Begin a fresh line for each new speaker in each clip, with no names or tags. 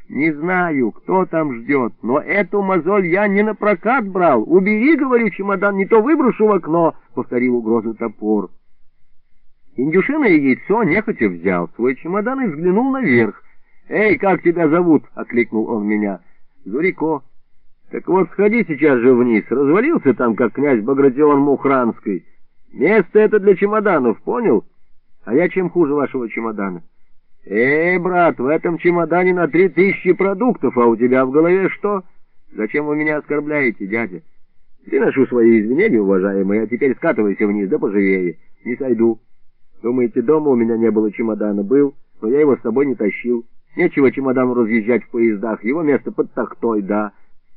Не знаю, кто там ждет, но эту мозоль я не на прокат брал. Убери, говорю, чемодан, не то выброшу в окно, — повторил угрозу топор. Индюшиное яйцо нехотя взял свой чемодан и взглянул наверх. «Эй, как тебя зовут?» — окликнул он меня. «Зурико». «Так вот, сходи сейчас же вниз. Развалился там, как князь Багратион Мухранский. Место это для чемоданов, понял? А я чем хуже вашего чемодана?» «Эй, брат, в этом чемодане на 3000 продуктов, а у тебя в голове что? Зачем вы меня оскорбляете, дядя? Приношу свои извинения, уважаемые, а теперь скатывайся вниз, да поживее. Не сойду. Думаете, дома у меня не было чемодана? Был, но я его с собой не тащил. Нечего чемодану разъезжать в поездах, его место под тахтой, да».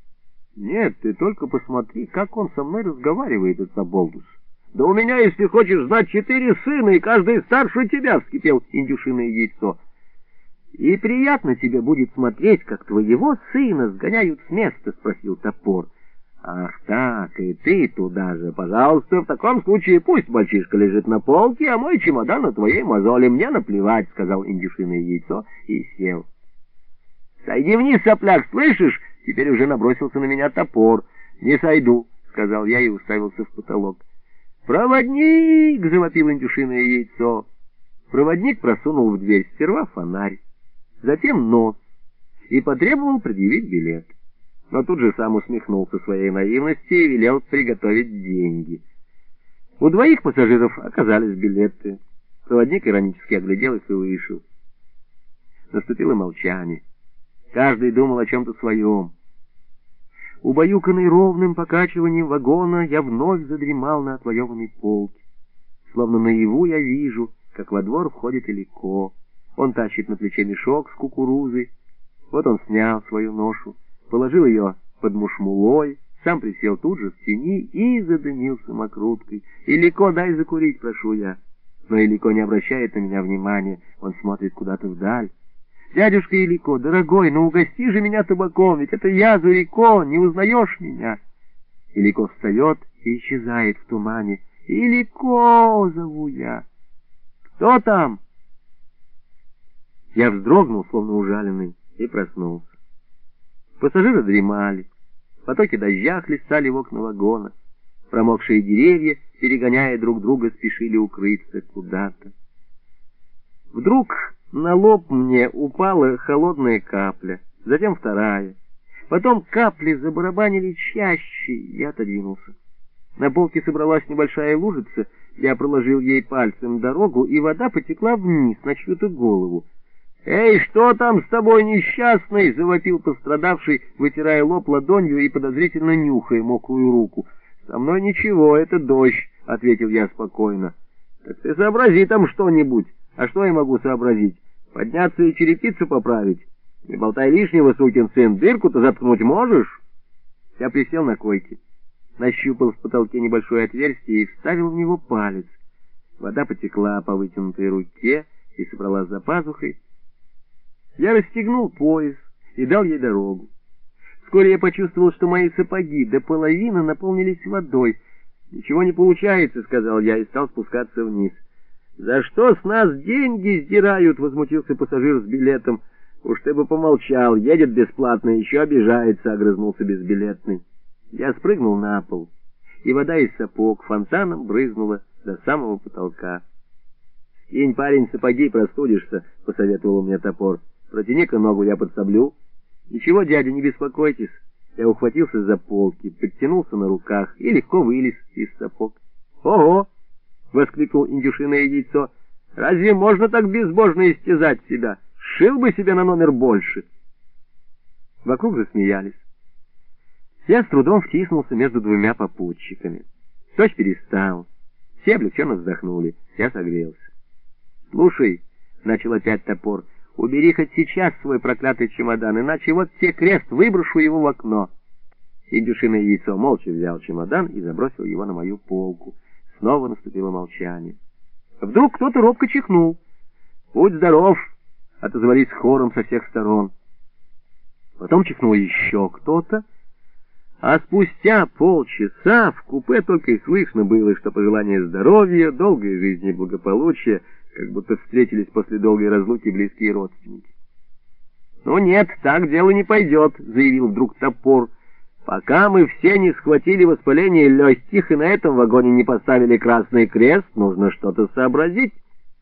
«Нет, ты только посмотри, как он со мной разговаривает, этот оболтус». «Да у меня, если хочешь знать, 4 сына, и каждый старше тебя», — вскипел индюшиное яйцо. «И приятно тебе будет смотреть, как твоего сына сгоняют с места?» — спросил топор. «Ах так, и ты туда же. Пожалуйста, в таком случае пусть мальчишка лежит на полке, а мой чемодан на твоей мозоли. Мне наплевать», — сказал индюшиное яйцо и сел. «Сойди вниз, сопляк, слышишь?» Теперь уже набросился на меня топор. «Не сойду», — сказал я и уставился в потолок. «Проводник!» — завопил индюшиное яйцо. Проводник просунул в дверь сперва фонарь, затем нос и потребовал предъявить билет. Но тут же сам усмехнулся своей наивности и велел приготовить деньги. У 2 пассажиров оказались билеты. Проводник иронически оглядел их и вышел. Наступило молчание. Каждый думал о чем-то своем. Убаюканный ровным покачиванием вагона, я вновь задремал на отвоеванной полке. Словно наяву я вижу, как во двор входит Илико. Он тащит на плече мешок с кукурузой. Вот он снял свою ношу, положил ее под мушмулой, сам присел тут же в тени и задымил самокруткой. «Илико, дай закурить, прошу я». Но Илико не обращает на меня внимания, он смотрит куда-то вдаль. «Дядюшка Илико, дорогой, ну угости же меня табаком, ведь это я, Зурико, не узнаешь меня?» Илико встает и исчезает в тумане. «Илико!» — зову я. «Кто там?» Я вздрогнул, словно ужаленный, и проснулся. Пассажиры дремали. Потоки дождя хлестали в окна вагона. Промокшие деревья, перегоняя друг друга, спешили укрыться куда-то. Вдруг на лоб мне упала холодная капля, затем вторая. Потом капли забарабанили чаще, я отодвинулся. На полке собралась небольшая лужица, я проложил ей пальцем дорогу, и вода потекла вниз на чью-то голову. «Эй, что там с тобой, несчастный?» — завопил пострадавший, вытирая лоб ладонью и подозрительно нюхая мокрую руку. «Со мной ничего, это дождь», — ответил я спокойно. «Так ты сообрази там что-нибудь». «А что я могу сообразить? Подняться и черепицу поправить? Не болтай лишнего, сукин сын, дырку-то заткнуть можешь?» Я присел на койке, нащупал в потолке небольшое отверстие и вставил в него палец. Вода потекла по вытянутой руке и собралась за пазухой. Я расстегнул пояс и дал ей дорогу. Вскоре я почувствовал, что мои сапоги до половины наполнились водой. «Ничего не получается», — сказал я и стал спускаться вниз. «За что с нас деньги сдирают?» — возмутился пассажир с билетом. «Уж ты бы помолчал, едет бесплатно, еще обижается», — огрызнулся безбилетный. Я спрыгнул на пол, и вода из сапог фонтаном брызнула до самого потолка. «Скинь, парень, сапоги, простудишься», — посоветовал мне топор. «Протяни-ка ногу, я подсоблю». «Ничего, дядя, не беспокойтесь». Я ухватился за полки, подтянулся на руках и легко вылез из сапог. «Ого!» — воскликнул индюшиное яйцо. «Разве можно так безбожно истязать себя? Сшил бы себе на номер больше!» Вокруг засмеялись. Я с трудом втиснулся между 2 попутчиками. Дождь перестал. Все облегченно вздохнули. Я согрелся. «Слушай», — начал опять топор, — «убери хоть сейчас свой проклятый чемодан, иначе вот тебе крест, выброшу его в окно». Индюшиное яйцо молча взял чемодан и забросил его на мою полку. Снова наступило молчание. Вдруг кто-то робко чихнул. «Будь здоров!» — отозвались хором со всех сторон. Потом чихнул еще кто-то, а спустя полчаса в купе только и слышно было, что пожелание здоровья, долгой жизни и благополучия, как будто встретились после долгой разлуки близкие родственники. «Ну нет, так дело не пойдет», — заявил вдруг Топор. «Пока мы все не схватили воспаление легких и на этом вагоне не поставили красный крест, нужно что-то сообразить».